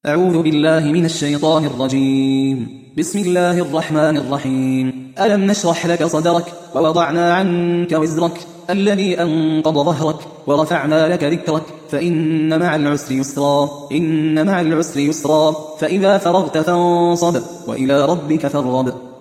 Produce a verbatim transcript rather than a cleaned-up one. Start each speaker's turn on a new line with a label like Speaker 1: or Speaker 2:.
Speaker 1: أعوذ بالله من الشيطان الرجيم. بسم الله الرحمن الرحيم. ألم نشرح لك صدرك ووضعنا عنك وزرك الذي أنقض ظهرك ورفعنا لك ذكرك فإن مع العسر يسرا إن مع العسر يسرا فإذا فرغت فانصب وإلى ربك فارغب.